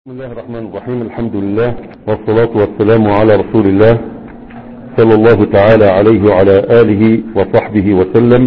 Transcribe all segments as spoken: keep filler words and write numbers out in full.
بسم الله الرحمن الرحيم. الحمد لله والصلاة والسلام على رسول الله صلى الله تعالى عليه وعلى آله وصحبه وسلم.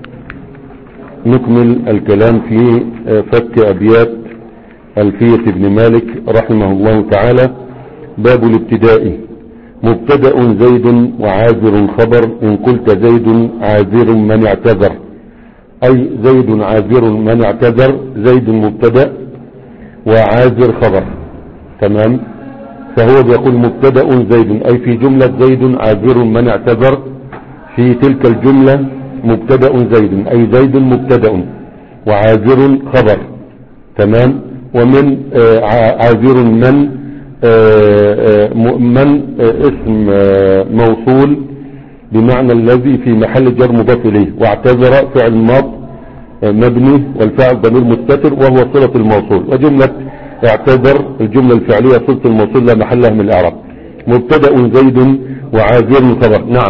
نكمل الكلام في فك أبيات ألفية ابن مالك رحمه الله تعالى. باب الابتداء. مبتدأ زيد وعازر خبر إن قلت زيد عازر من اعتذر، أي زيد عازر من اعتذر. زيد مبتدأ وعازر خبر، تمام. فهو بيقول مبتدأ زيد أي في جملة زيد عازر من اعتذر. في تلك الجملة مبتدأ زيد أي زيد مبتدأ وعازر خبر، تمام. ومن آه عازر من آه من آه اسم آه موصول بمعنى الذي في محل جر مضاف إليه، واعتذر فعل ماض مبني والفاعل ضمير مستتر وهو صلة الموصول. وجملة اعتذر الجملة الفعلية صلة الموصول لا محل لها من الإعراب. مبتدأ زيد وعازر خبر. نعم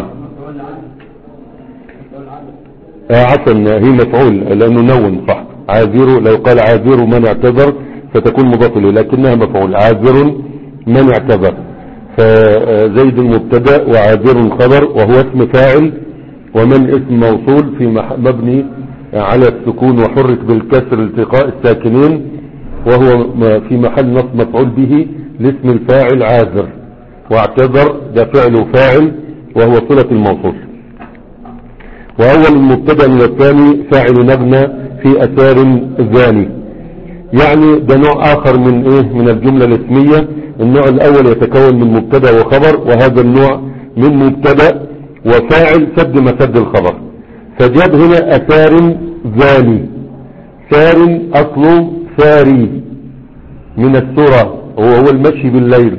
عفوا هي مفعول لأنه نون صح. عازر لو قال عازر من اعتذر فتكون مضاف إليه، لكنها مفعول عازر من اعتذر. فزيد مبتدأ وعازر خبر وهو اسم فاعل، ومن اسم موصول في مبني على السكون وحرك بالكسر التقاء الساكنين، وهو في محل نصب مفعول به لاسم الفاعل عازر، واعتذر ده فعل فاعل وهو صلة الموصول. وأول المبتدأ والثاني فاعل مبنى في أثار الزاني، يعني ده نوع آخر من إيه من الجملة الاسمية. النوع الأول يتكون من مبتدأ وخبر، وهذا النوع من مبتدأ وفاعل سد مسد الخبر. فجاب هنا أثار زاني. ثار أصله ثاري من السرى وهو المشي بالليل،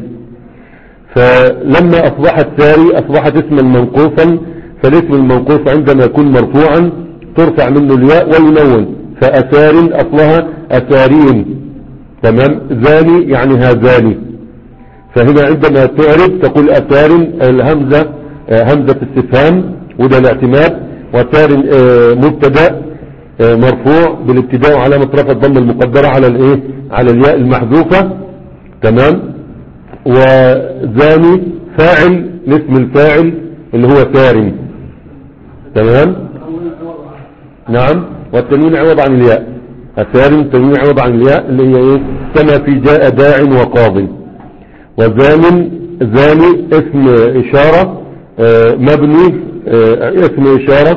فلما أصبحت ثاري أصبحت اسما منقوصا. فالاسم المنقوص عندما يكون مرفوعا ترفع منه الياء وينون، فأثار أصلها أثارين، تمام. زاني يعني هذاني. فهنا عندما تعرف تقول أثار الهمزة همزة استفهام وده الاعتماد، وثار مبتدأ مرفوع بالابتداء وعلامة رفع الضم المقدرة على الايه على الياء المحذوفة، تمام. وزاني فاعل لاسم الفاعل اللي هو ثار، تمام. نعم. والتنوين عوض عن الياء. الثار التنوين عوض عن الياء اللي هي ايه كما في جاء داع وقاض. وزان زاني اسم اشارة مبني اسم اشارة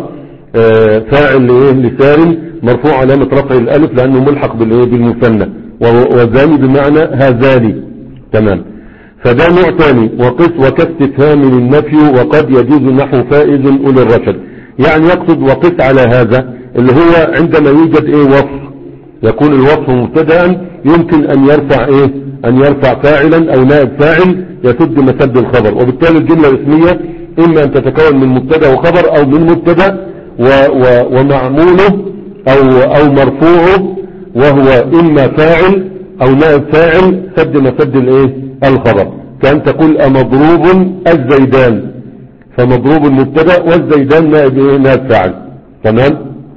فاعل لثار مرفوع علامة رفع الالف لانه ملحق بالمثنى، وزاني بمعنى هذاني، تمام. فده نوع ثاني. وقس وكاستفهام للنفي وقد يجوز نحو فائز اولي الرشد، يعني يقصد وقس على هذا اللي هو عندما يوجد ايه وصف يكون الوصف مبتدأ يمكن ان يرفع ايه ان يرفع فاعلا او نائب فاعل يسد مسد الخبر. وبالتالي الجملة الاسمية اما ان تتكون من مبتدا وخبر او من مبتدا و و ومعموله او او مرفوعه وهو اما فاعل او نائب فاعل سد مسد الايه الخبر. كان تقول امضروب الزيدان، فمضروب المبتدا والزيدان نائب ايه نائب فاعل، تمام.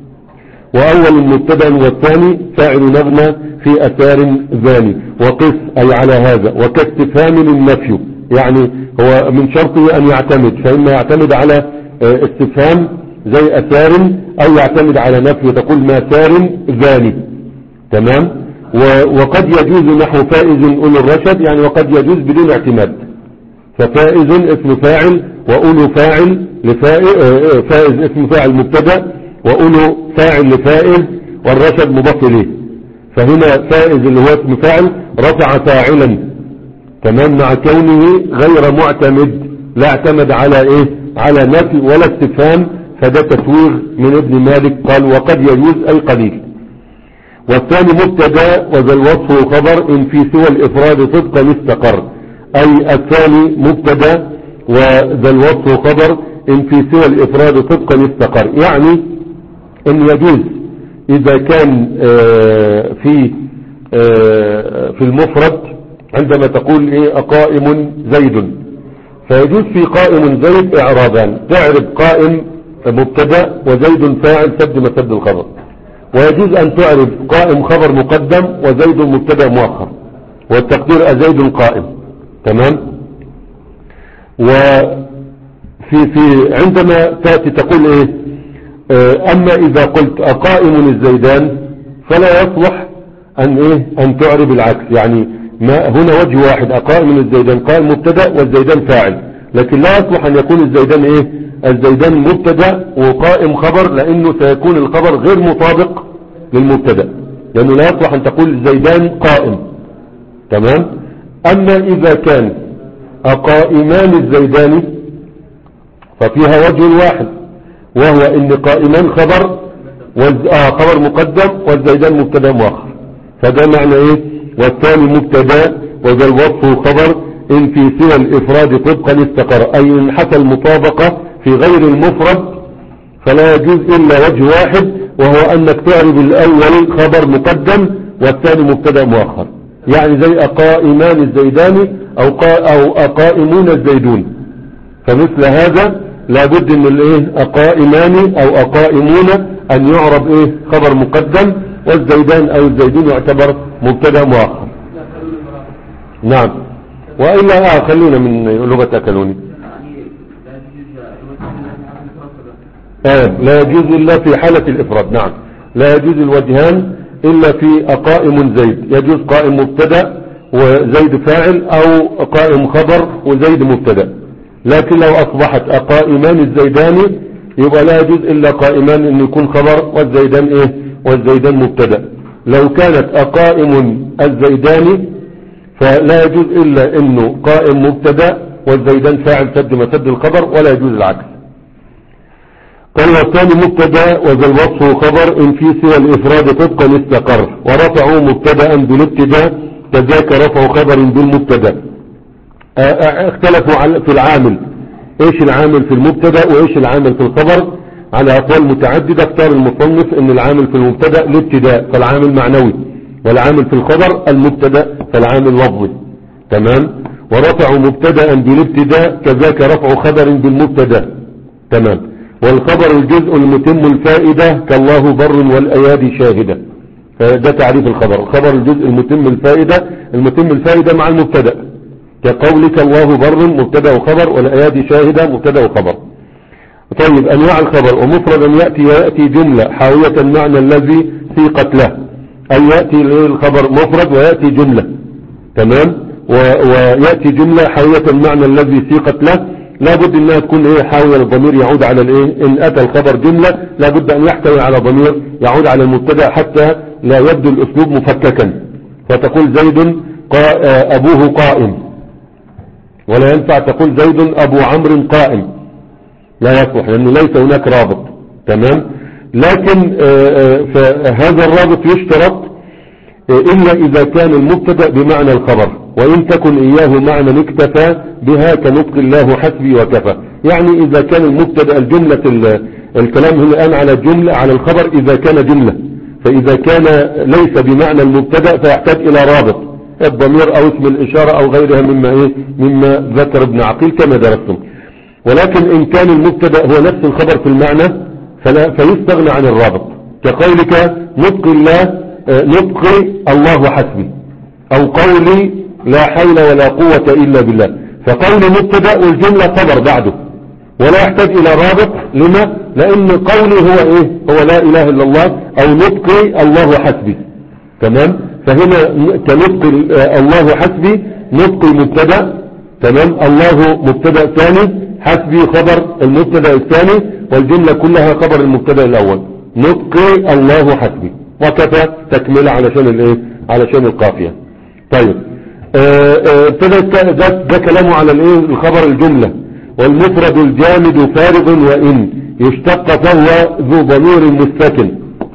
واول المبتدا والثاني فاعل مبنى في اثار زاني. وقس اي على هذا وكاستفهام للنفي، يعني هو من شرطه ان يعتمد، فإما يعتمد على استفهام زي اثار او يعتمد على نفي تقول ما ثار زاني، تمام. وقد يجوز نحو فائز اولو الرشد، يعني وقد يجوز بدون اعتماد. ففائز اسم فاعل واولو فاعل لفائز، فائز اسم فاعل مبتدا واولو فاعل لفائز والرشد مضاف اليه. فهنا فائز اللي هو اسم فاعل رفع فاعلا، تمام، مع كونه غير معتمد لا اعتمد على ايه على نفي ولا استفهام. فده تسويغ من ابن مالك قال وقد يجوز اي قليل. والثاني مبتدا وذا الوصف خبر ان في سوى الافراد صدقا استقر، اي الثاني مبتدا وذا الوصف خبر ان في سوى الافراد صدقا استقر، يعني ان يجوز اذا كان في في المفرد عندما تقول ايه قائم زيد، فيجوز في قائم زيد اعرابان، تعرب قائم مبتدا وزيد فاعل سد مسد الخبر، ويجوز ان تعرب قائم خبر مقدم وزيد مبتدا مؤخر. والتقدير أزيد قائم. تمام. وفي في عندما تأتي تقول ايه اه اما اذا قلت اقائم الزيدان فلا يصلح ان ايه ان تعرب العكس. يعني ما هنا وجه واحد، اقائم الزيدان قائم مبتدا والزيدان فاعل، لكن لا يصلح ان يكون الزيدان ايه الزيدان مبتدا وقائم خبر، لانه سيكون الخبر غير مطابق للمبتدا، لانه لا يصلح ان تقول زيدان قائم. تمام. اما اذا كان اقائمان الزيدان ففيها وجه واحد، وهو ان قائمان خبر والز... آه خبر مقدم والزيدان مبتدا مؤخر، فده معنى ايه والثاني مبتدا وذا الوصف خبر ان في سوى الافراد طبقا استقر، اي ان حصل مطابقة في غير المفرد فلا يجوز الا وجه واحد، وهو انك تعرب الاول خبر مقدم والثاني مبتدا مؤخر، يعني زي اقائمان الزيدان او قا... او اقائمون الزيدون. فمثل هذا لابد ان الايه اقائمان او اقائمون ان يعرب ايه خبر مقدم، والزيدان او الزيدون يعتبر مبتدا مؤخر. نعم. والا اه خلينا من لغة اكلوني. آه لا يجوز الا في حالة الافراد. نعم، لا يجوز الوجهان الا في اقائم زيد، يجوز قائم مبتدا وزيد فاعل، او قائم خبر وزيد مبتدا. لكن لو اصبحت اقائمان الزيدان يبقى لا يجوز الا قائمان ان يكون خبر والزيدان ايه والزيدان مبتدا. لو كانت اقائم الزيدان فلا يجوز الا انه قائم مبتدا والزيدان فاعل سد مسد الخبر، ولا يجوز العكس. قال والثاني مبتدا وذا الوصف خبر ان في سوى الافراد طبقا استقر، ورفعوا مبتدا بالابتداء كذاك رفع خبر بالمبتدا. اختلفوا في العامل، ايش العامل في المبتدا وايش العامل في الخبر، على اقوال متعددة. اختار المصنف ان العامل في المبتدا الابتداء فالعامل معنوي، والعامل في الخبر المبتدا فالعامل لفظي. تمام. ورفعوا مبتدا بالابتداء كذاك رفع خبر بالمبتدا. تمام. والخبر الجزء المتم الفائدة كالله بر والايادي شاهدة. فده تعريف الخبر، الخبر الجزء المتم الفائدة، المتم الفائدة مع المبتدا، كقولك الله بر مبتدا وخبر والايادي شاهدة مبتدا وخبر. طيب انواع الخبر، ومفردا يأتي ويأتي جملة حاوية المعنى الذي سيقت له، اي يأتي الخبر مفرد ويأتي جملة. تمام. ويأتي جملة حاوية المعنى الذي سيقت له، لابد انها تكون ايه حاوية الضمير يعود على الايه، ان اتى الخبر جملة لابد ان يحتوي على ضمير يعود على المبتدا حتى لا يبدو الاسلوب مفككا. فتقول زيد ابوه قائم، ولا ينفع تقول زيد ابو عمرو قائم، لا يصلح لانه ليس هناك رابط. تمام. لكن فهذا الرابط يشترط الا اذا كان المبتدا بمعنى الخبر، وان تكن اياه معنى اكتفى بها كنطق الله حسبي وكفى. يعني اذا كان المبتدا الجملة الكلام هنا الان على الجملة على الخبر اذا كان جملة، فاذا كان ليس بمعنى المبتدا فيحتاج الى رابط، الضمير او اسم الاشارة او غيرها مما ايه مما ذكر ابن عقيل كما درستم. ولكن ان كان المبتدا هو نفس الخبر في المعنى فلا فيستغنى عن الرابط، كقولك نطق الله نطقي الله حسبي، او قولي لا حول ولا قوة الا بالله، فقول مبتدا والجملة خبر بعده ولا يحتاج الى رابط. لما؟ لان قولي هو ايه هو لا اله الا الله، او نطقي الله حسبي. تمام. فهنا كنطق الله حسبي نطقي مبتدا. تمام. الله مبتدا ثاني، حسبي خبر المبتدا الثاني، والجملة كلها خبر المبتدا الاول، نطقي الله حسبي وكفى تكملة علشان الايه علشان القافية. طيب ابتدى ده, ده كلامه على الايه الخبر الجملة. والمفرد الجامد فارغ وان يشتق فهو ذو ضمير مستكن.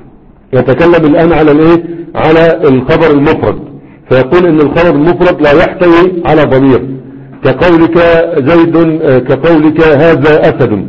يتكلم الان على الايه على الخبر المفرد، فيقول ان الخبر المفرد لا يحتوي على ضمير، كقولك زيد كقولك هذا اسد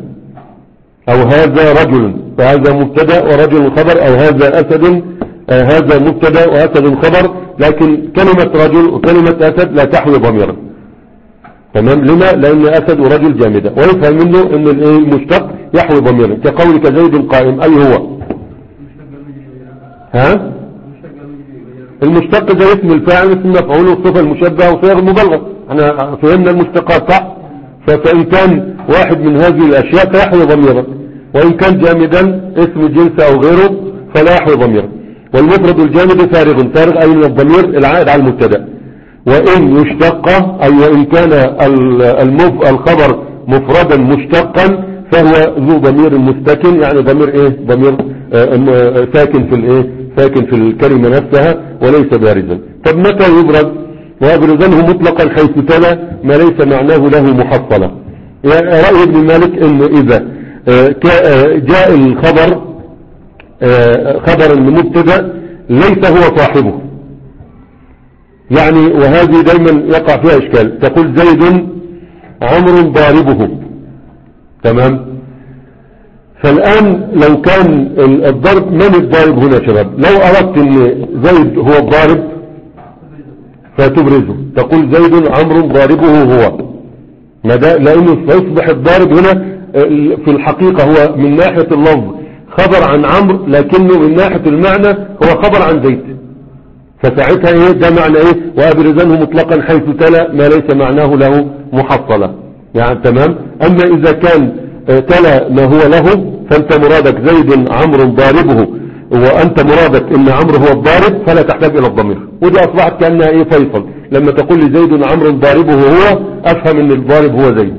او هذا رجل، فهذا مبتدا ورجل خبر، او هذا اسد آه هذا مبتدا واسد خبر، لكن كلمة رجل وكلمة اسد لا تحوي ضميرا. تمام. لما؟ لان اسد ورجل جامدة، ويفهم منه ان المشتق يحوي ضميرا، كقولك زيد قائم، اي هو ها المشتق ده اسم الفاعل اسم مفعول والصفة المشبهة وصيغ المبالغة. احنا فهمنا المشتقات صح؟ فإن كان واحد من هذه الأشياء فيحوي ضميرا، وإن كان جامدا اسم جنس أو غيره فلا يحوي ضميرا. والمفرد الجامد فارغ، فارغ أي من الضمير العائد على المبتدا. وإن يشتق أي وإن كان المف... الخبر مفردا مشتقا فهو ذو ضمير مستكن، يعني ضمير ايه؟ ضمير آه ساكن في الايه؟ ساكن في الكلمة نفسها وليس بارزا. طب متى يبرز؟ وابرزنه مطلقا حيث تلا ما ليس معناه له محصلة. يعني رأي ابن مالك انه اذا آه جاء الخبر آه خبر المبتدا ليس هو صاحبه، يعني وهذه دايما يقع فيها اشكال. تقول زيد عمر ضاربه، تمام؟ فالآن لو كان الضرب، من الضارب هنا يا شباب؟ لو أردت ان زيد هو الضارب فتبرزه، تقول زيد عمر ضاربه هو، لأنه سيصبح الضارب هنا في الحقيقة هو من ناحية اللفظ خبر عن عمرو، لكنه من ناحية المعنى هو خبر عن زيد. فساعتها ايه ده معنى ايه؟ وابرزنه مطلقا حيث تلا ما ليس معناه له محصلة، يعني تمام. اما اذا كان تلا ما هو له فانت مرادك زيد عمرو ضاربه وانت مرادك ان عمرو هو الضارب فلا تحتاج الى الضمير، ودي اصبحت كأنها ايه؟ فيصل. لما تقول لي زيد عمرو ضاربه هو افهم ان الضارب هو زيد،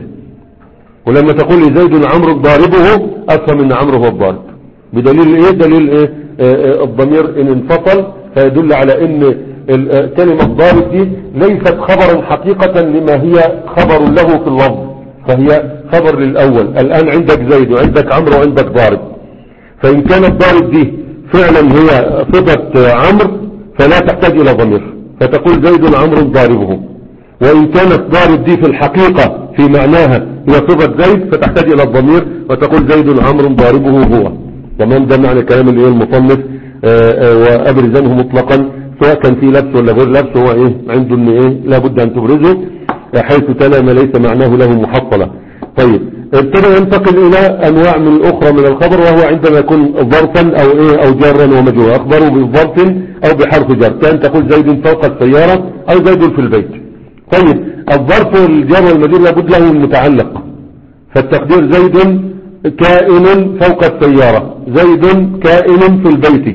ولما تقول لي زيد عمرو ضاربه افهم ان عمرو هو الضارب. بدليل ايه؟ دليل ايه؟ آه الضمير ان انفصل فيدل على ان كلمة ضارب دي ليست خبرا حقيقة لما هي خبر له في اللفظ، فهي خبر للأول. الآن عندك زيد وعندك عمرو وعندك ضارب، فإن كانت ضارب دي فعلا هي صفة عمرو فلا تحتاج إلى ضمير، فتقول زيد عمرو ضاربه. وإن كانت ضارب دي في الحقيقة في معناها هي صفة زيد فتحتاج إلى الضمير وتقول زيد عمرو ضاربه هو. تمام؟ ده معنى كلام اللي هي المصنف وأبرزنه مطلقا، سواء كان في لبس ولا غير لبس، هو ايه عنده ان ايه لابد ان تبرزه حيث تلا ما ليس معناه له محصلة. طيب ابتدى ينتقل الى انواع من الاخرى من الخبر، وهو عندما يكون ظرفا او ايه او جارا ومجرورا. اخبره بظرف او بحرف جر، كان تقول زيد فوق السيارة او زيد في البيت. طيب الظرف والجار والمجرور لابد له المتعلق، فالتقدير زيد كائن فوق السيارة، زيد كائن في البيت.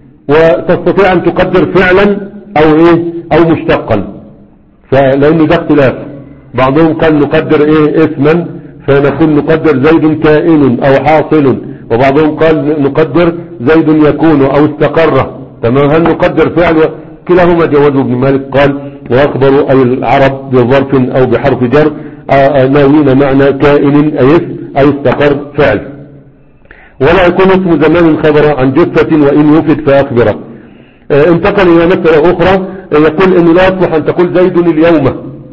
وتستطيع ان تقدر فعلا او ايه او مشتقا، فلان ده اختلاف. بعضهم قال نقدر ايه اسما فنقول نقدر زيد كائن او حاصل، وبعضهم قال نقدر زيد يكون او استقر. تمام؟ هل نقدر فعل؟ كلاهما جوازه ابن مالك. قال واخبروا اي العرب بظرف او بحرف جر ناوين معنى كائن اي اسم اي استقر فعل. ولا يكون اسم زمان خبر عن جثة وإن يفد فأخبره. اه انتقل إلى مسألة أخرى، يقول إنه لا يصلح أن تقول زيد اليوم،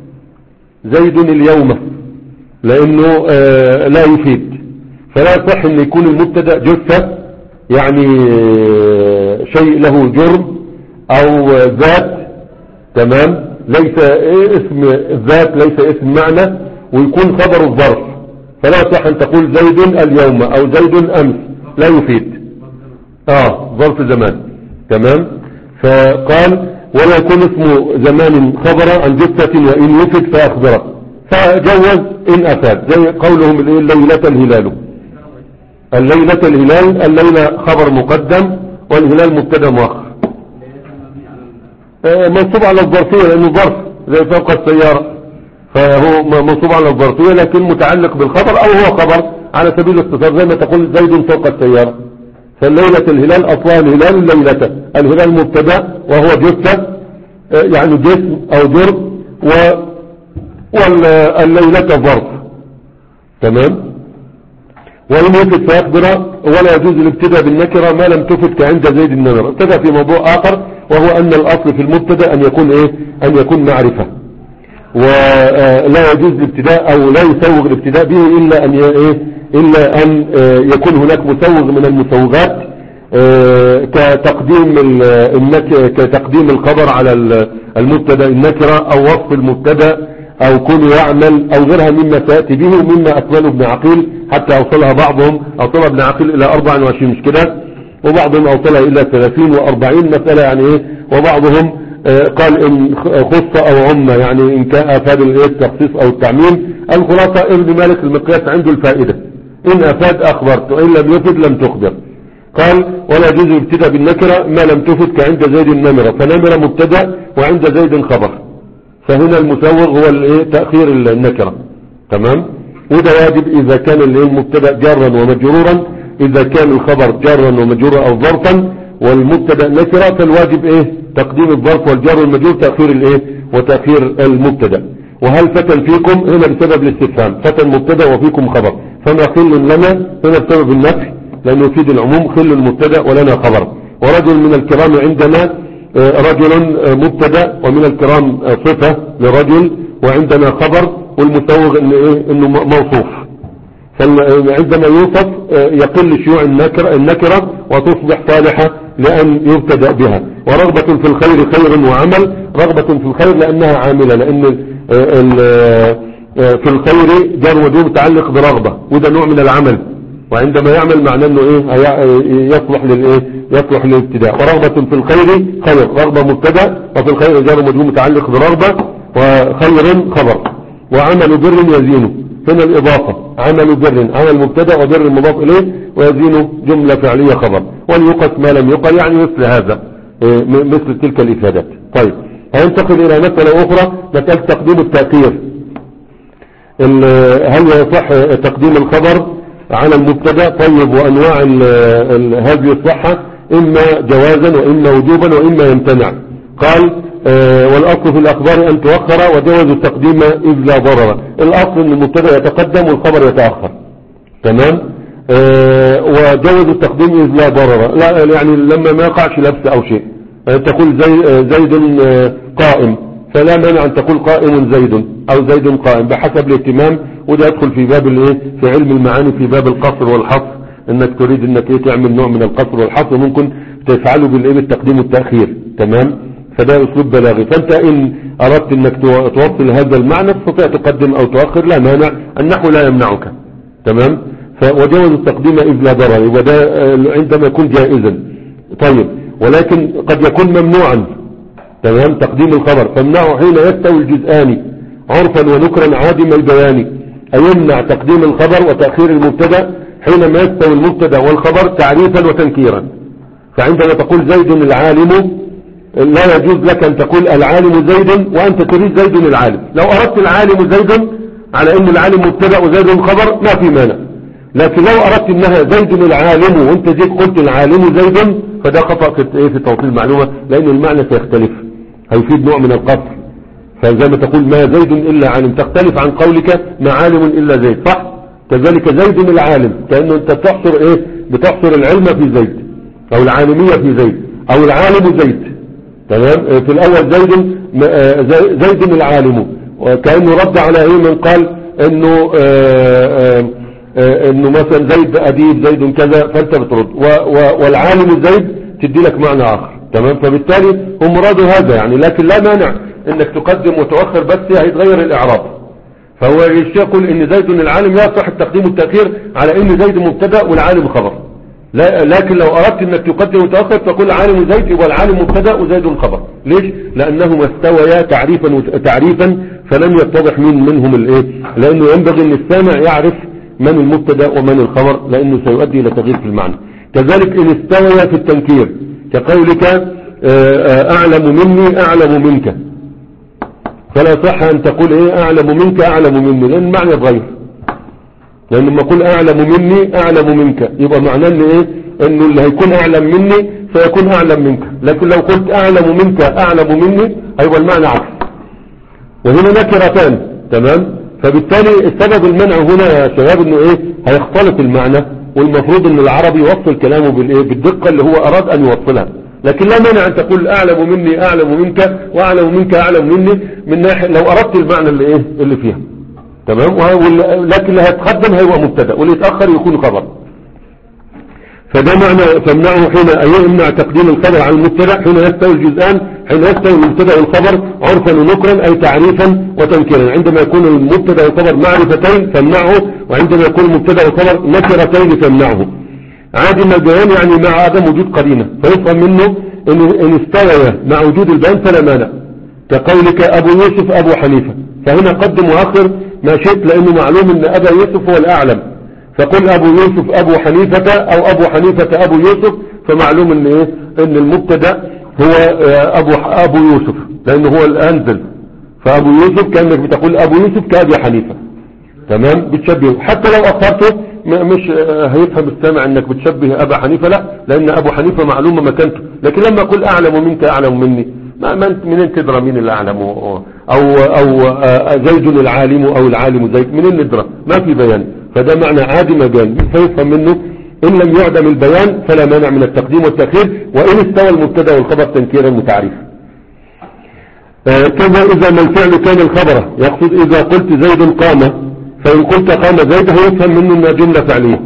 زيد اليوم، لأنه اه لا يفيد. فلا يصح أن يكون المبتدا جثة، يعني اه شيء له جرم أو ذات، تمام؟ ليس اسم ذات، ليس اسم معنى، ويكون خبر الظرف. فلا يصح ان تقول زيد اليوم او زيد امس، لا يفيد. اه ظرف زمان. تمام؟ فقال ولا يكون اسم زمان خبر عن جثة وان يفد فاخبره، فجوز ان افاد، زي قولهم الليلة الهلال. الليلة الهلال، الليلة خبر مقدم والهلال مبتدا مؤخر. آه منصوب على الظرفية لانه ظرف زي فوق السيارة، فهو منصوب على الظرفية لكن متعلق بالخبر او هو خبر على سبيل الاختصار، زي ما تقول زيد فوق السيارة. فالليلة الهلال اصلها الهلال الليلة، الهلال مبتدا وهو جثة يعني جسم او جرم، والليلة ظرف. تمام؟ وإن يفد فيخبر، ولا يجوز الابتداء بالنكرة ما لم تفد كعند زيد النمر. ابتدى في موضوع اخر، وهو ان الاصل في المبتدا ان يكون ايه ان يكون معرفة، ولا يجوز الابتداء او لا يسوغ الابتداء به الا ان ايه الا ان يكون هناك مسوغ من المسوغات، كتقديم كتقديم الخبر على المبتدا النكره، او وصف المبتدا، او كونه يعمل، او غيرها مما سياتي به، ومما اكمله ابن عقيل حتى اوصلها بعضهم اوصلها ابن عقيل الى أربعة وعشرين، مش كده؟ وبعضهم أوصلها إلى ثلاثين وأربعين مسألة يعني إيه. وبعضهم آه قال إن خص أو عم يعني إن كان أفاد التخصيص أو التعميم. الخلاصة ابن مالك المقياس عنده الفائدة، إن أفاد أخبرت وإن لم يفد لم تخبر. قال ولا يجوز الابتداء بالنكرة ما لم تفد كعند زيد النمرة، فنمرة مبتدأ وعند زيد خبر، فهنا المسوغ هو تأخير النكرة. تمام. وده واجب إذا كان المبتدأ جارا ومجرورا، إذا كان الخبر جارا ومجرورا أو ظرفا والمبتدأ نكرة فالواجب إيه تقديم الظرف والجار والمجرور تأخير الإيه وتأخير المبتدأ. وهل فتن فيكم هنا بسبب الاستفهام، فتن مبتدأ وفيكم خبر، فما خل لنا هنا بسبب النفي لأنه يفيد العموم، خل المبتدأ ولنا خبر. ورجل من الكرام عندنا رجل مبتدأ ومن الكرام صفة لرجل وعندنا خبر، والمسوغ إن إيه إنه موصوف، فعندما يوصف يقل شيوع النكرة, النكرة وتصبح صالحة لأن يبتدأ بها. ورغبة في الخير خير وعمل، رغبة في الخير لأنها عاملة، لأن في الخير جار وجوب متعلق برغبة وده نوع من العمل، وعندما يعمل معناه انه ايه يصلح للايه يصلح للابتداء. ورغبة في الخير خير، رغبة مبتدا وفي الخير جار وجوب متعلق برغبة وخير خبر. وعمل بر يزينه هنا الإضافة، عمل بر عمل مبتدا وبر مضاف إليه ويزينه جملة فعلية خبر. وليقص ما لم يقل يعني مثل هذا مثل تلك الإفادات. طيب هننتقل إلى مسألة أخرى، مسألة تقديم التأخير. هل يصح تقديم الخبر على المبتدا؟ طيب وأنواع هذه الصحة إما جوازا وإما وجوبا وإما يمتنع. قال آه والأصل في الأخبار أن تؤخر وجوز التقديم إذ لا ضرر. الأصل أن المبتدا يتقدم والخبر يتأخر. تمام. آه وجوز التقديم إذ لا ضرر، لا يعني لما ما يقعش لبس أو شيء. آه تقول زي زيد آه قائم، فلا مانع أن تقول قائم زيد أو زيد قائم بحسب الاهتمام. وده يدخل في باب الايه في علم المعاني في باب القصر والحصر، انك تريد انك ايه تعمل نوع من القصر والحصر وممكن تفعله بالايه بالتقديم والتأخير. تمام. فده اسلوب بلاغي. فانت ان اردت انك توصل هذا المعنى تستطيع تقدم او تؤخر، لا مانع، النحو لا يمنعك. تمام. وجوز التقديم اذ لا ضرر، وده عندما يكون جائزا. طيب ولكن قد يكون ممنوعا. تمام. تقديم الخبر فامنعه حين يستوي الجزءان عرفا ونكرا عادم البيان. أيمنع تقديم الخبر وتأخير المبتدا حينما يستوي المبتدا والخبر تعريفا وتنكيرا. فعندما تقول زيد العالم لا يجوز لك أن تقول العالم زيد وأنت تريد زيد العالم. لو أردت العالم زيد على أن العالم مبتدا وزيد خبر ما في مانع، لكن لو أردت أنها زيد العالم وأنت جيت قلت العالم زيد فده خطأ في في توصيل المعلومة، لأن المعنى سيختلف، هيفيد نوع من القصر. فزي ما تقول ما زيد إلا عالم تختلف عن قولك ما عالم إلا زيد، صح؟ كذلك زيد العالم كأنه أنت بتحصر إيه بتحصر العلم في زيد أو العالمية في زيد أو العالم زيد. تمام. في الأول زيد زيد العالم، وكأنه رد على إيه من قال إنه آآ آآ إنه مثلا زيد أديب زيد كذا، فأنت بترد والعالم زيد تدي لك معنى آخر. تمام. فبالتالي هم مرادوا هذا يعني، لكن لا مانع انك تقدم وتؤخر بس هيتغير الاعراب. فهو الشيخ يقول ان زيد العالم يصح التقديم والتأخير على ان زيد مبتدا والعالم خبر، لا لكن لو اردت انك تقدم وتأخر تقول عالم زيد يبقى العالم مبتدا وزيد خبر. ليش؟ لانهما استويا تعريفا تعريفا فلم يتضح من منهم الايه، لانه ينبغي ان السامع يعرف من المبتدا ومن الخبر لانه سيؤدي الى تغيير في المعنى. كذلك ان استويا في التنكير كقولك اعلم مني اعلم منك، فلا صح ان تقول ايه اعلم منك اعلم مني، لان المعنى يتغير. لان لما اقول اعلم مني اعلم منك يبقى معناه ان ايه انه اللي هيكون اعلم مني سيكون اعلم منك، لكن لو قلت اعلم منك اعلم مني هيبقى المعنى عكس، وهنا نكرتان. تمام. فبالتالي السبب المنع هنا يا شباب انه ايه هيختلط المعنى، والمفروض ان العربي يوصل كلامه بالايه بالدقة اللي هو اراد ان يوصلها. لكن لا مانع ان تقول اعلم مني اعلم منك واعلم منك اعلم مني من ناحية لو اردت المعنى اللي ايه اللي فيها. تمام. لكن اللي هيتقدم هيبقى مبتدا واللي يتاخر يكون خبر. فده معنى فامنعه حين يمنع تقديم الخبر على المبتدا حين يستوي الجزءان، حين يستوي المبتدا والخبر عرفا ونكرا اي تعريفا وتنكيرا. عندما يكون المبتدا والخبر معرفتين فامنعه، وعندما يكون المبتدا والخبر نكرتين فامنعه. عادم البيان يعني مع عدم وجود قرينة، فيفهم منه إن, إن استوى مع وجود البيان فلا مانع، كقولك أبو يوسف أبو حنيفة، فهنا قدم وآخر ما شئت، لأنه معلوم أن أبا يوسف هو الأعلم، فقل أبو يوسف أبو حنيفة أو أبو حنيفة أبو يوسف، فمعلوم أن, إيه؟ إن المبتدا هو أبو, أبو يوسف لأنه هو الأنزل، فأبو يوسف كأنك بتقول أبو يوسف كأبي حنيفة، تمام، بتشبهه. حتى لو أخرته مش هيفهم السامع أنك بتشبه أبا حنيفة، لا، لأن أبو حنيفة معلومة مكانته، لكن لما أقول أعلم منك أعلم مني، ما منين تدرى مين اللي أعلم، أو, أو زيد العالم أو العالم زيد، منين ندرى؟ ما في بيان، فده معنى عادم البيان، فيفهم منه إن لم يعدم البيان فلا مانع من التقديم والتأخير، وإن استوى المبتدا والخبر تنكيرا متعريف. آه كذا إذا ما الفعل كان الخبر، يقصد إذا قلت زيد قام، فإن قلت قام زيد هيفهم منه أنها جملة فعلية،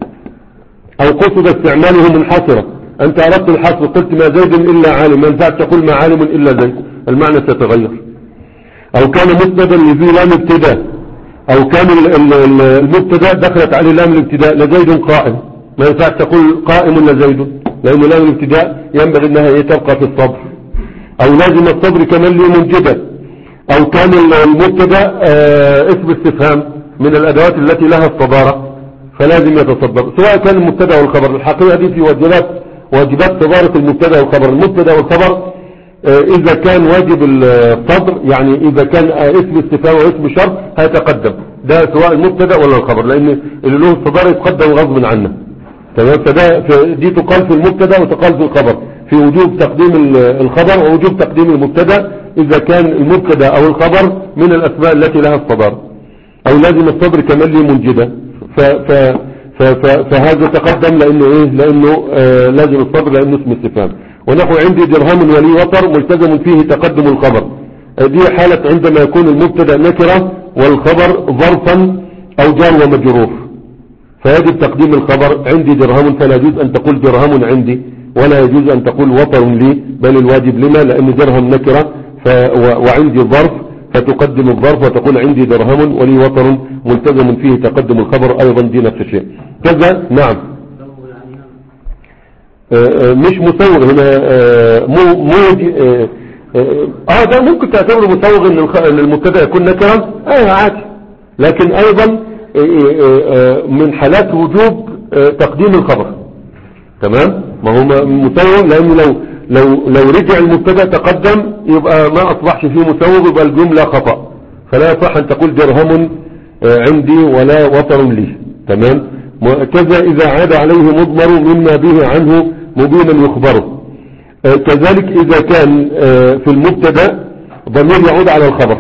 أو قصد استعماله منحصرة، أنت أردت الحصر قلت ما زيد إلا عالم، ما ينفعش تقول ما عالم إلا زيد، المعنى سيتغير. أو كان مسندا لذي لام ابتداء، أو كان المبتدا دخلت عليه لام الابتداء لزيد قائم، ما ينفعش تقول قائم لزيد، لأن لام الابتداء ينبغي أنها تبقى في الصبر. أو لازم الصبر كمن لي منجدا، أو كان المبتدا اسم استفهام من الأدوات التي لها الصدارة فلازم يتصدر، سواء كان المبتدا والخبر. الحقيقة دي في واجبات واجبات صدارة المبتدا والخبر. المبتدا والخبر إذا كان واجب الصدر، يعني إذا كان اسم استفهام واسم شرط هيتقدم، ده سواء المبتدا ولا الخبر، لأن اللي له الصدارة يتقدم غصب عنه، تمام. فده دي تقال في المبتدا وتقال في الخبر، في وجوب تقديم الخبر ووجوب تقديم المبتدا إذا كان المبتدا أو الخبر من الأسماء التي لها الصدارة. أو لازم الصبر كمن لي منجدا، ف ف ف ف فهذا تقدم لأنه إيه؟ لأنه آه لازم الصبر لأنه اسم استفهام. ونحو عندي درهم ولي وطر ملتزم فيه تقدم الخبر، آه دي حالة عندما يكون المبتدا نكرة والخبر ظرفا أو جار ومجرور، فيجب تقديم الخبر. عندي درهم فلا يجوز أن تقول درهم عندي، ولا يجوز أن تقول وطر لي، بل الواجب لما، لأن درهم نكرة ف وعندي ظرف، فتقدم الظرف وتقول عندي درهم ولي وطر ملتزم فيه تقدم الخبر، أيضا دي نفس الشيء. كذا نعم آه مش مسوغ هنا، آه مو مو آه, آه ده ممكن تعتبره مسوغ ان المبتدا يكون نكرا، اه عادي، لكن ايضا آه آه من حالات وجوب آه تقديم الخبر، تمام. ما هو مسوغ لانه لو لو لو رجع المبتدا تقدم يبقى ما اصبحش فيه مسوغ، يبقى الجمله خطأ، فلا يصح ان تقول درهم عندي ولا وطر لي، تمام. كذا اذا عاد عليه مضمر مما به عنه مبينا يخبره، كذلك اذا كان في المبتدا ضمير يعود على الخبر،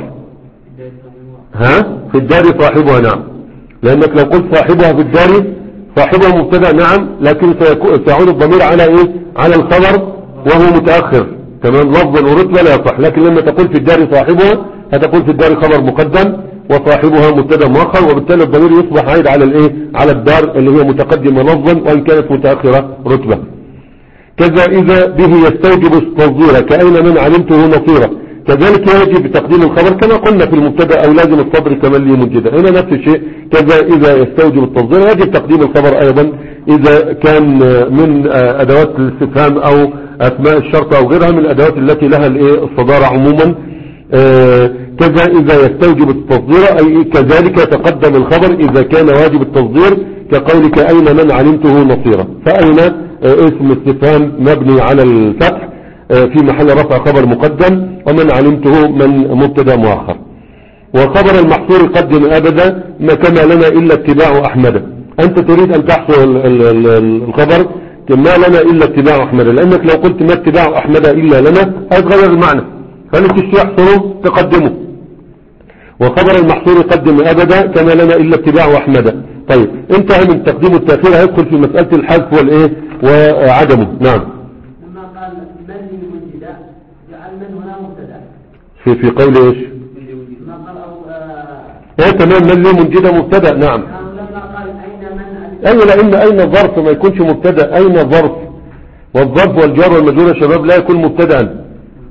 ها في الدار صاحبها، نعم، لانك لو قلت صاحبها في الدار صاحبها مبتدا، نعم، لكن سيعود الضمير على ايه؟ على الخبر وهو متأخر، تمام، لفظا ورتبة لا يصح. لكن لما تقول في الدار صاحبها هتقول في الدار خبر مقدم وصاحبها مبتدا مؤخر، وبالتالي الضمير يصبح عائد على الايه؟ على الدار اللي هي متقدمة لفظا وان كانت متأخرة رتبة. كذا اذا به يستوجب التصدير كأين من علمته نصيرا، كذلك يجب تقديم الخبر كما قلنا في المبتدا، او لازم الصبر كمن لي منجدا، هنا نفس الشيء. كذا اذا يستوجب التصدير يجب تقديم الخبر ايضا اذا كان من ادوات الاستفهام او اسماء الشرط او غيرها من الادوات التي لها الايه؟ الصدارة عموما. آه كذا اذا يستوجب التصدير، اي كذلك يتقدم الخبر اذا كان واجب التصدير، كقولك اين من علمته نصيرا، فاين آه اسم استفهام مبني على الفتح آه في محل رفع خبر مقدم، ومن علمته من مبتدا مؤخر. وخبر المحصور قدم ابدا ما كما لنا الا اتباع احمد، انت تريد ان تحصر الخبر ما لنا الا اتباع احمد، لانك لو قلت ما اتباع احمد الا لنا هيتغير المعنى، خليك الشيء يحصره تقدمه. وخبر المحصور قدم ابدا كما لنا الا اتباع احمد. طيب انتهى من تقديم التاخير، هيدخل في مساله الحذف والايه وعدمه. نعم. لما قال من منجدا جعل من هنا مبتدا في في قول ايش؟ ما قال او ايه تمام، من لي منجدا مبتدا، نعم. لما قال اين من ايوه، لان اين ظرف ما يكونش مبتدا، اين ظرف، والظرف والجار والمجرور يا شباب لا يكون مبتدا،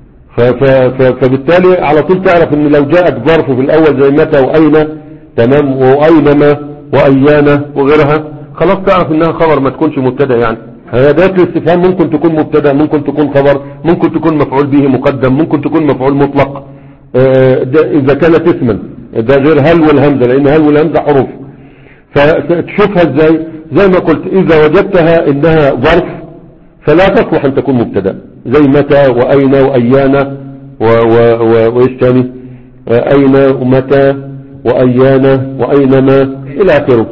فبالتالي على طول تعرف ان لو جاءت ظرف في الاول زي متى واين، تمام، واينما وايانا وغيرها، خلاص تعرف انها خبر ما تكونش مبتدا. يعني أداة الاستفهام ممكن تكون مبتدا، ممكن تكون خبر، ممكن تكون مفعول به مقدم، ممكن تكون مفعول مطلق. آه اذا كانت اسما ده غير هل والهمزة، لان هل والهمزة حروف. فتشوفها ازاي؟ زي ما قلت اذا وجدتها انها ظرف فلا تصلح ان تكون مبتدا، زي متى واين وايانا وايش تاني، اين ومتى وايانا واينما الى اخره.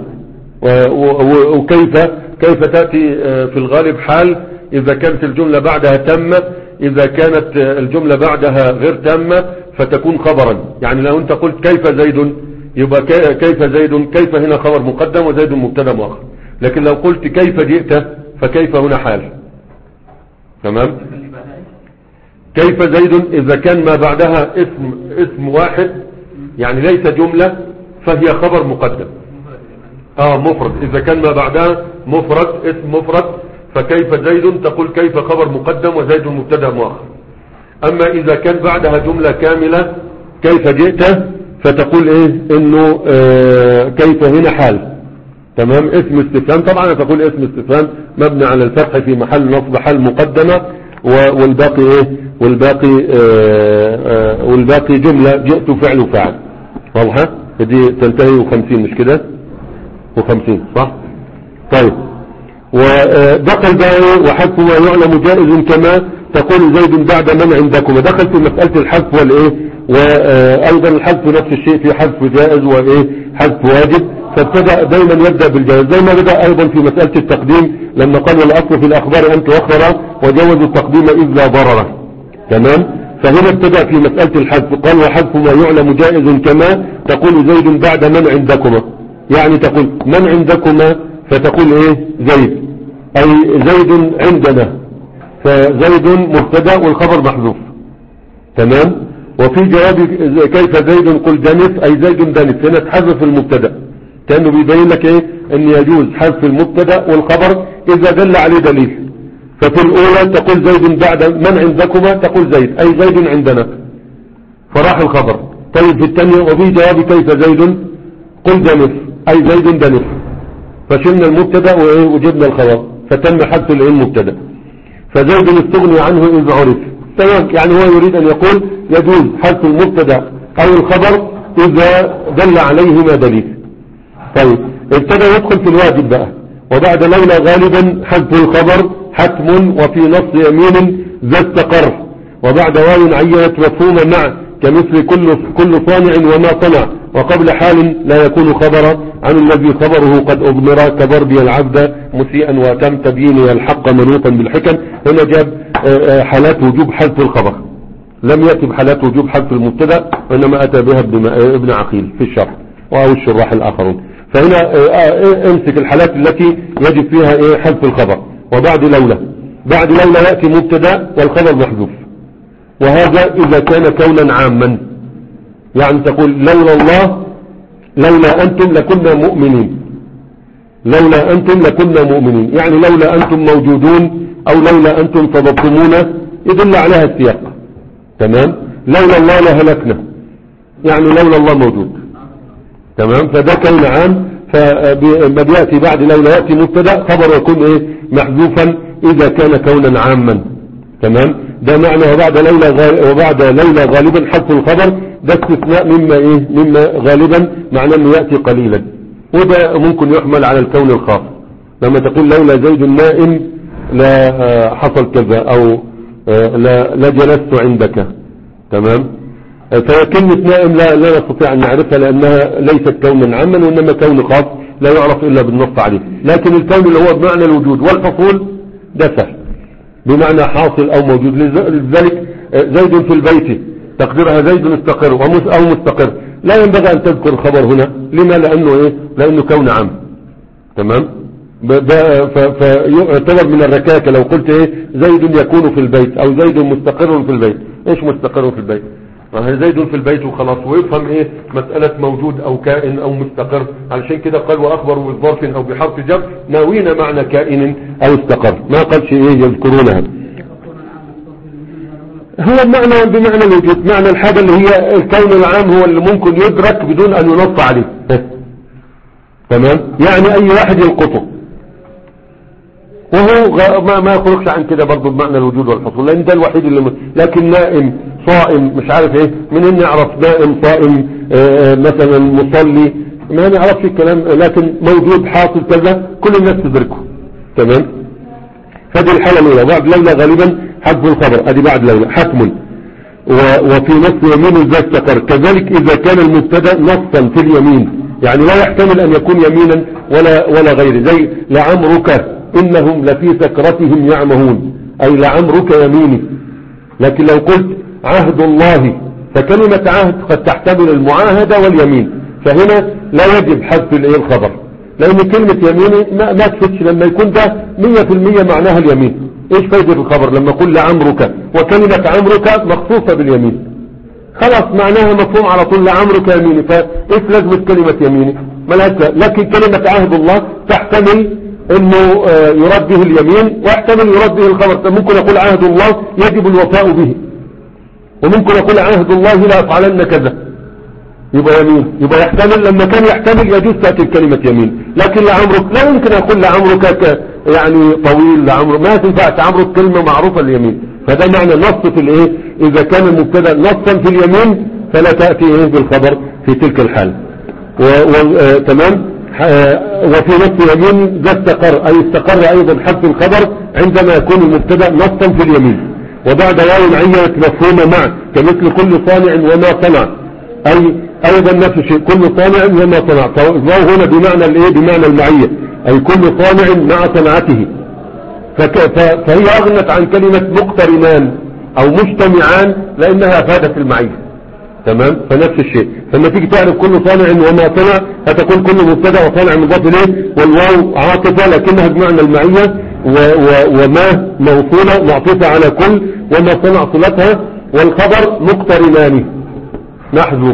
وكيف كيف تأتي في الغالب حال اذا كانت الجملة بعدها تامة، اذا كانت الجملة بعدها غير تامة فتكون خبرا. يعني لو انت قلت كيف زيد يبقى كيف زيد، كيف هنا خبر مقدم وزيد مبتدا مؤخر. لكن لو قلت كيف جئت فكيف هنا حال. تمام. كيف زيد اذا كان ما بعدها اسم اسم واحد يعني ليس جملة فهي خبر مقدم. اه مفرد، اذا كان ما بعدها مفرد اسم مفرد فكيف زيد تقول كيف خبر مقدم وزيد مبتدا مؤخر. اما اذا كان بعدها جملة كاملة كيف جئت فتقول ايه انه آه كيف هنا حال. تمام. اسم استفهام طبعا تقول اسم استفهام مبني على الفتح في محل نصب حال مقدمة، والباقي ايه والباقي آه آه والباقي جملة جئت فعل وفعل. واضحة دي تنتهي وخمسين مش كده وخمسين صح. طيب ودخل بقى وحذف ما يعلم جائز كما تقول زيد بعد من عندكم. دخل في مسألة الحذف والايه، وايضا الحذف نفس الشيء، في حذف جائز وايه حذف واجب. فابتدأ دايما يبدأ بالجائز، زي ما بدأ ايضا في مسألة التقديم لما قال والاصل في الاخبار ان تؤخر وجوز التقديم اذ لا ضرر. تمام. فهنا ابتدأ في مسألة الحذف قال وحذف ما يعلم جائز كما تقول زيد بعد من عندكما. يعني تقول من عندكما فتقول ايه زيد، اي زيد عندنا، فزيد مبتدا والخبر محذوف. تمام. وفي جواب كيف زيد قل دنس، اي زيد دنس، هنا تحذف المبتدا كانه بيبين لك ايه ان يجوز حذف المبتدا والخبر اذا دل عليه دليل. ففي الاولى تقول زيد بعد من عندكما تقول زيد اي زيد عندنا فراح الخبر. طيب في الثانيه وفي جواب كيف زيد قل دنس اي زيد دنس، فشلنا المبتدا وجبنا الخبر فتم حذف المبتدا. فزيد استغني عنه اذا عرف. تمام. يعني هو يريد ان يقول يجوز حذف المبتدا او الخبر اذا دل عليهما دليل. طيب ابتدى يدخل في الواجب بقى، وبعد لولا غالبا حذف الخبر حتم وفي نص يمين ذا استقر، وبعد واو عينت مفهوما مع كمثل كل كل صانع وما صنع، وقبل حال لا يكون خبرا عن الذي خبره قد أضمر كضربي العبد مسيئا وتم تبييني الحق منوطا بالحكم. هنا جاب حالات وجوب حذف الخبر، لم يأتي بحالات وجوب حذف المبتدا، وإنما أتى بها ابن عقيل في الشرح أو الشراح الآخرون. فهنا امسك الحالات التي يجب فيها حذف الخبر. وبعد لولا بعد لولا يأتي مبتدا والخبر محذوف، وهذا إذا كان كونا عاما. يعني تقول لولا الله لولا أنتم لكنا مؤمنين، لولا أنتم لكنا مؤمنين، يعني لولا أنتم موجودون أو لولا أنتم صدقتمونا يدل عليها السياق. تمام. لولا الله لهلكنا، يعني لولا الله موجود. تمام. فده كون عام، فما بيأتي بعد لولا يأتي مبتدا خبر يكون ايه محذوفا إذا كان كونا عاما. تمام. ده معنى وبعد لولا غال... وبعد لولا غالبا حذف الخبر، ده استثناء مما ايه مما غالبا معناه انه يأتي قليلا، وده ممكن يحمل على الكون الخاص. لما تقول لولا زيد نائم لا حصل كذا، او لا, لا جلست عندك. تمام. فكلمة نائم لا, لا نستطيع ان نعرفها لانها ليست كونا عاما، وانما كون خاص لا يعرف الا بالنص عليه. لكن الكون اللي هو بمعنى الوجود والحصول ده سهل، بمعنى حاصل او موجود. لذلك زيد في البيت تقديرها زيد مستقر او مستقر، لا ينبغي ان تذكر الخبر هنا. لما؟ لانه ايه لانه كون عام. تمام. فيعتبر من الركاكة لو قلت ايه زيد يكون في البيت او زيد مستقر في البيت. ايش مستقر في البيت؟ زيد في البيت وخلاص، ويفهم ايه مسألة موجود او كائن او مستقر. علشان كده قال واخبروا بظرف او بحرف جر ناوين معنى كائن او استقر، ما قالش ايه يذكرونها. هو المعنى بمعنى الوجود، معنى الحاجة اللي هي الكون العام هو اللي ممكن يدرك بدون ان ينص عليه. تمام. يعني اي واحد يلقطه، وهو غ- ما ما يخرجش عن كده برضه بمعنى الوجود والحصول، لان ده الوحيد اللي م... لكن نائم صائم مش عارف ايه، منين نعرف نائم صائم آه مثلا مصلي، ما نعرفش الكلام، لكن موجود حاصل كذا كل الناس تدركه. تمام. فدي الحالة الاولى. بعد لولا غالبا حذف الخبر، ادي بعد لولا حتم. و- وفي نص يمين اذا استقر، كذلك اذا كان المبتدا نصا في اليمين، يعني لا يحتمل ان يكون يمينا ولا ولا غيره، زي لعمرك انهم لفي سكرتهم يعمهون، اي لعمرك يميني. لكن لو قلت عهد الله، فكلمة عهد قد تحتمل المعاهدة واليمين، فهنا لا يجب حذف الايه الخبر، لان كلمة يميني ما, ما تفتش لما يكون ده مية في المية معناها اليمين. ايش فايدة الخبر لما اقول لعمرك وكلمة عمرك مخصوصة باليمين، خلاص معناها مفهوم على طول لعمرك يميني، فايش لازمة كلمة يميني ملهاش. لكن كلمة عهد الله تحتمل انه آه، يراد به اليمين، ويحتمل يراد به الخبر. ممكن اقول عهد الله يجب الوفاء به، وممكن اقول عهد الله لا افعلن كذا، يبقى يمين، يبقى يحتمل. لما كان يحتمل يجوز تأتي كلمة يمين. لكن لعمرك لا يمكن اقول لعمرك ك يعني طويل، لعمرك ما تنفعش، عمرك كلمة معروفة اليمين. فده معنى نص في الايه، اذا كان المبتدا نصا في اليمين فلا تأتي ايه بالخبر في تلك الحال. و... و... آه... تمام. آه... وفي نص يمين ذا استقر، اي استقر ايضا حذف الخبر عندما يكون المبتدا نصا في اليمين. وبعد واو عينت مفهومة مع، كمثل كل صانع وما صنع، اي ايضا نفس الشيء كل صانع وما صنع. فالواو هنا بمعنى الايه، بمعنى المعية، اي كل صانع مع صنعته. فك... ف... فهي اغنت عن كلمة مقترنان او مجتمعان لانها افادت المعية. تمام. فنفس الشيء لما تيجي تعرف كل صانع وما صنع هتكون كل مبتدا وصانع مضاف اليه، والواو عاطفة لكنها بمعنى المعية، و... و... وما موصولة معطوفة على كل، وما صنع صلتها، والخبر مقترنان نحذف.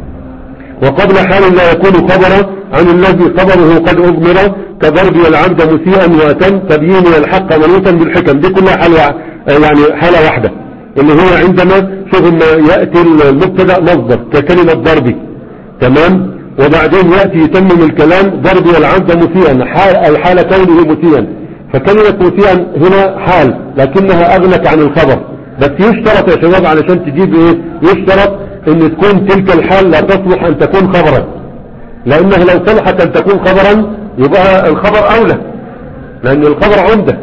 وقبل حال لا يكون خبرا عن الذي خبره قد أضمر، كضرب العبد مسيئا وأتم، تبيين الحق منوطا بالحكم. دي كلها حالة يعني حالة واحدة، اللي هو عندما شوف ما يأتي المبتدا مصدر ككلمة ضربي. تمام. وبعدين يأتي يتمم الكلام ضرب العبد مسيئا، حال الحالة كونه مسيئا. فكلمة مسيئا هنا حال لكنها أغنت عن الخبر. بس يشترط يا شباب علشان تجيب ايه، يشترط ان تكون تلك الحال لا تصلح ان تكون خبرا، لانها لو صلحت ان تكون خبرا يبقى الخبر اولى، لان الخبر عمدة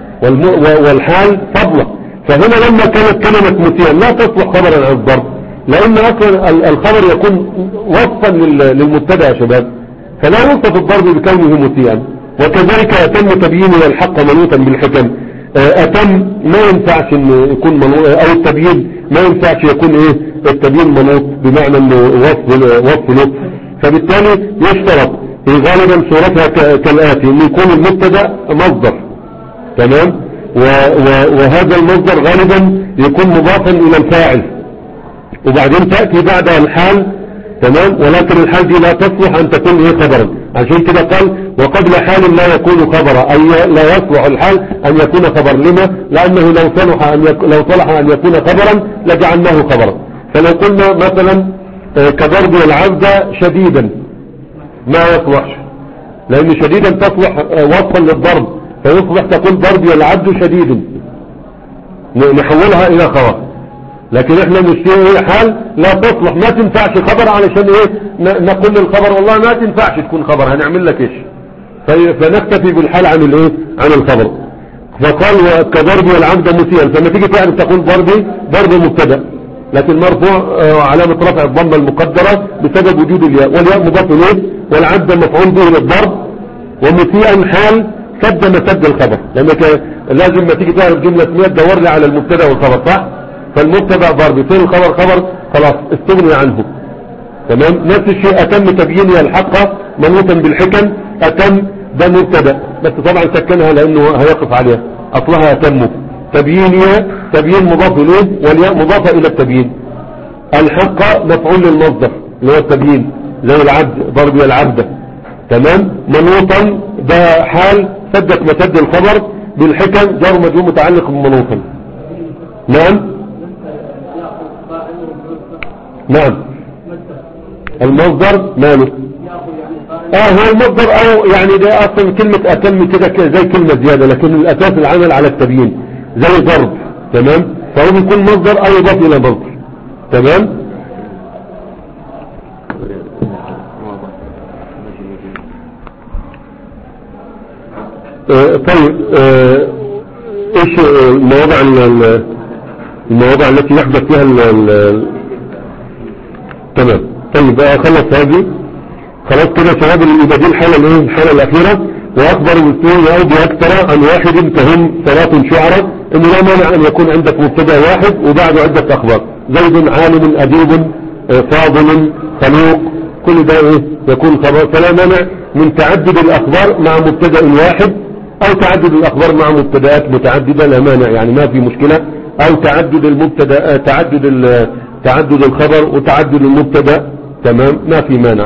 والحال فضلة. فهنا لما كانت كلمة مسيئا لا تصلح خبرا عن الضرب، لان اصلا الخبر يكون وصفا للمبتدا يا شباب، فلا يوصف الضرب بكونه مسيئا. وكذلك اتم تبيين الحق منوطا بالحكم. اتم ما ينفعش انه يكون منوط، او التبيين ما ينفعش يكون ايه التبيين منوط بمعنى انه وصف وصف له. فبالتالي يشترط في غالبا صورتها كالاتي، انه يكون المبتدا مصدر. تمام. و و وهذا المصدر غالبا يكون مضافا الى الفاعل، وبعدين تأتي بعدها الحال. تمام. ولكن الحال دي لا تصلح ان تكون ايه خبرا، عشان كده قال وقبل حال لا يكون خبرا، اي لا يصلح الحال ان يكون خبر. لما؟ لانه لو صلح ان يكون لو صلح ان يكون خبرا لجعلناه خبرا. فلو قلنا مثلا كضرب العبد شديدا ما يصلحش، لان شديدا تصلح وصفا للضرب، فيصبح تقول ضرب العبد شديد، نحولها الى خبر. لكن احنا نشتري حال لا تصلح، ما تنفعش خبر، علشان ايه نقول للخبر والله ما تنفعش تكون خبر، هنعمل لك ايش. فنكتفي بالحال عن الايه عن الخبر. فقال كضرب العبد مسيئا، فلما تيجي تعرف تقول ضربي ضرب مبتدا لكن مرفوع علامة رفع الضمة المقدرة بسبب وجود الياء، والياء مضاف اليه، والعبد مفعول به للضرب، ومسيئا حال سد مسد الخبر. لانك لازم ما تيجي تعرف جملة مية تدور لي على المبتدا والخبر، صح؟ فالمبتدا ضرب يصير الخبر خبر، خلاص استغني عنه. تمام. نفس الشيء اتم تبيين الحق منوطا بالحكم، اتم ده مبتدا بس طبعا سكنها لانه هيقف عليها، اصلها اتم. تبيين تبيين مضاف اليه، والياء مضافه الى التبيين. الحق مفعول للمصدر اللي هو التبيين، زي العبد ضرب العبد. تمام. منوطا ده حال سدت مسد الخبر بالحكم، جار مجرور متعلق بمنوطا. نعم نعم. المصدر ماله اه هو المصدر، او يعني ده اصلا كلمة اتم كده ك- زي كلمة زيادة، لكن الاساس العمل على التبيين زي ضرب. تمام، فهو بيكون مصدر او يضاف الى مصدر. تمام. آه طيب، آه ايش المواضع ال- المواضع التي يحدث فيها ال ال تمام. طيب اخلص هذه خلاص كده يا شباب. يبقى دي الحالة الايه، الحالة الاخيرة. واخبر باثنين او باكثر عن واحد كهم ثلاث شعراء، انه لا مانع ان يكون عندك مبتدا واحد وبعده عدة اخبار. زيد عالم اديب آه، فاضل خلوق، كل ده ايه يكون خبر. فلا مانع من تعدد الاخبار مع مبتدا واحد، او تعدد الاخبار مع مبتدات متعددة، لا مانع يعني ما في مشكلة. او تعدد المبتدا، تعدد ال- تعدد الخبر وتعدد المبتدا. تمام، ما في مانع.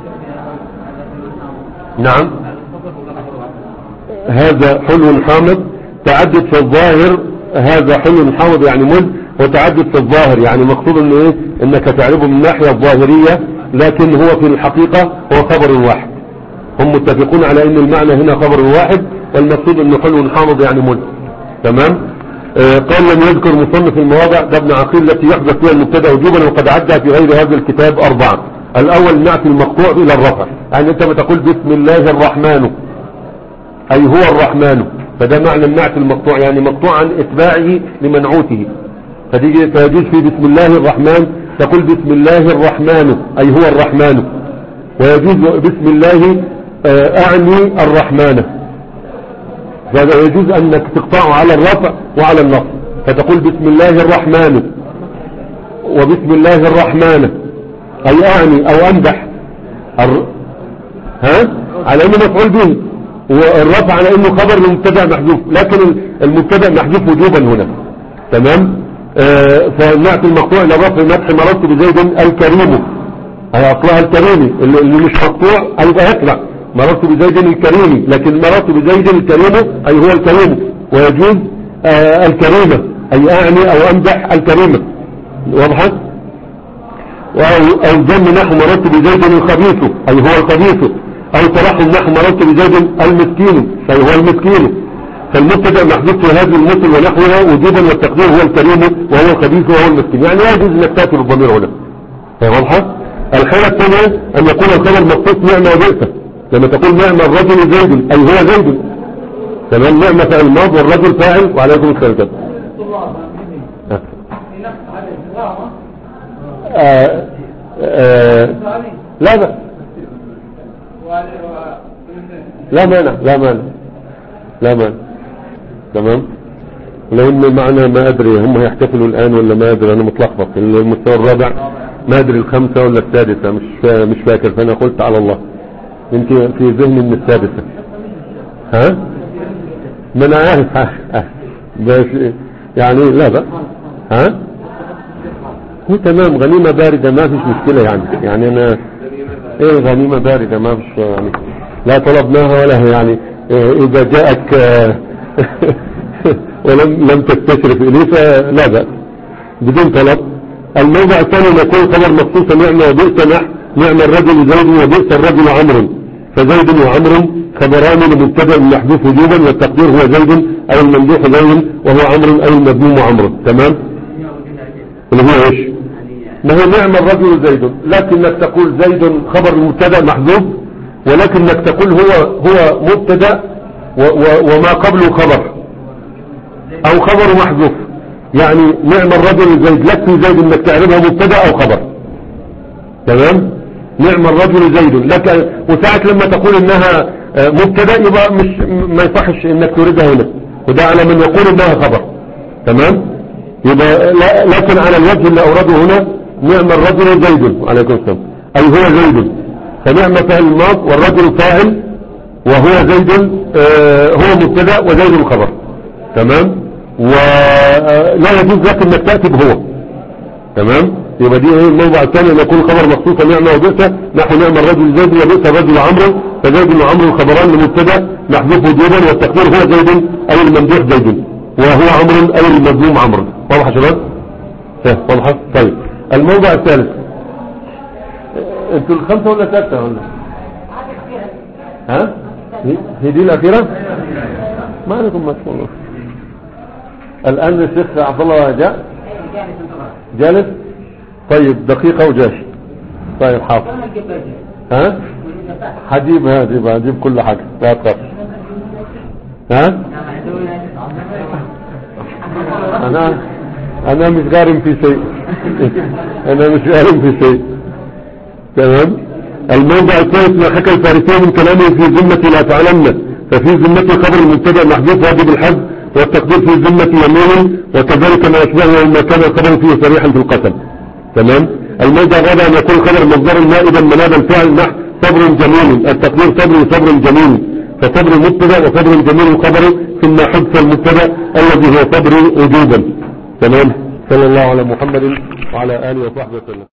نعم، هذا حلو حامض. تعدد في الظاهر، هذا حلو حامض يعني مل، وتعدد في الظاهر يعني مقصود انه ايه، انك تعرفه من الناحية الظاهرية، لكن هو في الحقيقة هو خبر واحد. هم متفقون على ان المعنى هنا خبر واحد، والمقصود انه حلو حامض يعني مل. تمام. آه قال لم يذكر مصنف المواضع، ده ابن عقيل التي يحدث فيها المبتدا وجوبا، وقد عدى في غير هذا الكتاب اربعة. الاول نعت المقطوع الى الرفع، يعني انت بتقول بسم الله الرحمن، اي هو الرحمن، فده معنى النعت المقطوع، يعني مقطوع عن اتباعه لمنعوته. فتيجي فيجوز في بسم الله الرحمن تقول بسم الله الرحمن اي هو الرحمن، ويجوز بسم الله آه اعني الرحمن، فهذا يجوز انك تقطعه على الرفع وعلى النصب، فتقول بسم الله الرحمن وبسم الله الرحمن اي اعني او امدح الر... ها على انه مفعول به، والرفع على انه خبر لمبتدا محذوف، لكن المبتدا محذوف وجوبا هنا. تمام. آه فالنعت المقطوع الى رفع مدح مررت بزيد الكريم، هي اصلها الكريم، اللي مش مقطوع هيبقى يتبع مررت بزيد الكريم، لكن مررت بزيد الكريم اي هو الكريم، ويجوز آه الكريمة اي اعني او امدح الكريمة. واضحة؟ او جن نحو مررت بزيد الخبيث اي هو الخبيث، او ترحم نحو مررت بزيد المسكين اي هو المسكين. فالمبتدا محذوف في هذه المثل ونحوها وجوبا، والتقدير هو الكريم وهو الخبيث وهو المسكين، يعني لا يجوز انك تاتي بالضمير هنا. واضحة؟ الحالة الثانية ان يكون الخبر مخصوص نعمة وبئسة، لما تقول نعمة الرجل زيد اي هو زيد. تمام، نعمة فعل الماضي والرجل فاعل، وعليكم السلام كده. آه آه لا لا لا مانع، لا مانع، لا مانع. تمام. لان معنى ما ادري هم هيحتفلوا الان ولا ما ادري، انا متلخبط. المستوى الرابع ما ادري الخمسة ولا السادسة، مش مش فاكر، فانا قلت على الله يمكن في ذهني من السادسة. ها ما انا عارف بس يعني لا بقى. ها هو تمام، غنيمة باردة ما فيش مشكلة يعني يعني انا ايه غنيمة باردة ما فيش يعني، لا طلبناها ولا هي يعني إيه اذا جاءك ولم لم تستشرف اليه فلا بأس بدون طلب. الموضع الثاني يكون خبر مخصوصا نعمة وبئس نحو نعم الرجل زيد وبئس الرجل عمرو، فزيد وعمرو خبران لمبتدا محذوف وجوبا، والتقدير هو زيد او الممدوح زيد وهو عمرو او المذموم عمرو. تمام. اللي هو ايش؟ ما هو نعم الرجل زيد، لكنك تقول زيد خبر المبتدا محذوف، ولكنك تقول هو هو مبتدا وما قبله خبر او خبر محذوف، يعني نعم الرجل زيد لك في زيد انك تعرفها مبتدا او خبر. تمام. نعم الرجل زيد لك، وساعة لما تقول انها مبتدا يبقى مش ما يصحش انك تريدها هنا، وده على من يقول انها خبر. تمام. يبقى لا، لكن على الوجه اللي اورده هنا نعم الرجل زيد عليكم السلام اي هو زيد، فنعم فاعل الماض والرجل فاعل وهو زيد آه هو مبتدا وزيد خبر. تمام. ولا يجوز لك انك تاتي بهو. تمام. يبقى دي ايه الموضع الثاني، ان يكون خبر مخصوصا نعمة وبئس نحو نعم الرجل زيد وبئس الرجل عمرو، فزيد وعمرو خبران لمبتدا محذوف وجوبا، والتقدير هو زيد اي الممدوح زيد وهو عمرو اي المذموم عمرو. واضح يا شباب؟ واضحه. طيب الموضع الثالث، انتوا الخمسه ولا سته ولا ها هي- هي دي الأخيرة ما لكم ما شاء الله. الآن الشيخ عبد الله جاء جالس. طيب دقيقة وجاش. طيب حاضر. ها حجيب هجيب هجيب كل حاجة لا تخاف. ها انا انا مش غارم في شيء. انا مش غارم في شيء. تمام. الموضع الثالث ما حكى الفارسي من كلامه في ذمتي لا تعلمنا، ففي ذمتي خبر المبتدا محذوف واجب الحذف، والتقدير في ذمتي يمين، وكذلك ما يشبهه مما كان الخبر فيه صريحا في القسم. تمام. الموضع الرابع ان يكون خبر مصدر نائبا مناب الفعل نحو صبر جميل، التقدير صبر صبر جميل، فصبر مبتدا وصبر جميل خبر ثم حذف المبتدا الذي هو صبر وجوبا. تمام. صلى الله على محمد وعلى اله وصحبه وسلم.